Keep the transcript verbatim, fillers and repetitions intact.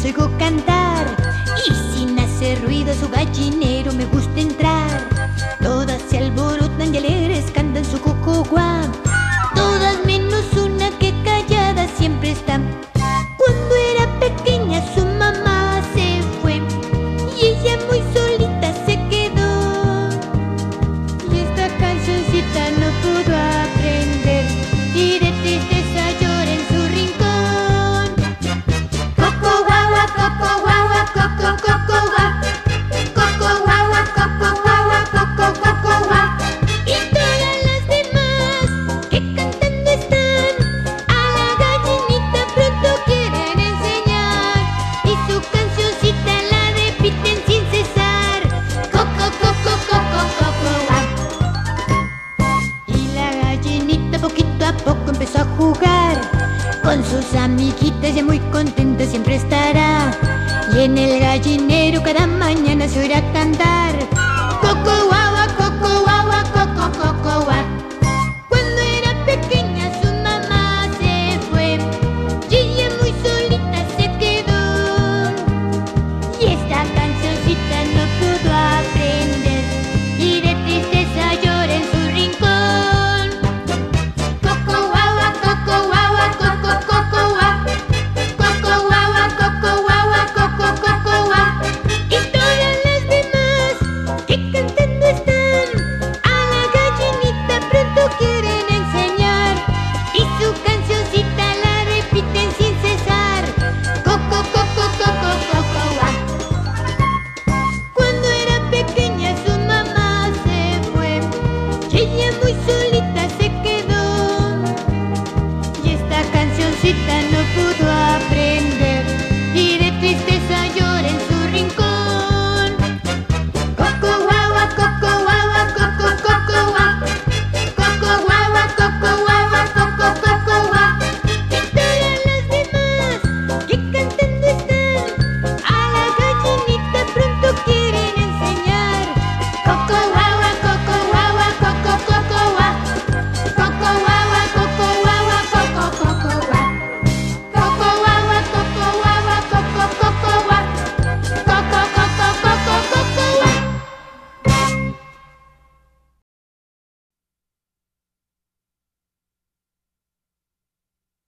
oigo cantar. Y sin hacer ruido a su gallinero me gusta entrar. Todas se alborotan y alegres cantan su cocoguá. Todas menos una que callada siempre está. Cuando era pequeña su mamá se fue y ella muy solita se quedó. Y esta cancioncita no pudo aprender y de tristeza llora en su rincón. Coco guagua, coco guagua, coco coco guá. Coco guagua, coco guagua, coco coco guá. Y todas las demás que cantando están a la gallinita pronto quieren enseñar. Y su cancioncita la repiten sin cesar. Coco coco coco coco guá. Y la gallinita poquito a poco empezó a jugar con sus amiguitas, ya muy contenta siempre estará. Y en el gallinero cada mañana se oirá cantar. Coco guagua, coco guagua, coco coco guá. Cuando era pequeña su mamá se fue y ella muy solita se quedó. Y esta cancioncita no pudo aprender y de tristeza llora en su rincón. Coco guagua, coco guagua, coco coco guá. Coco guagua, coco guagua, coco coco guá. Y todas las demás que cantan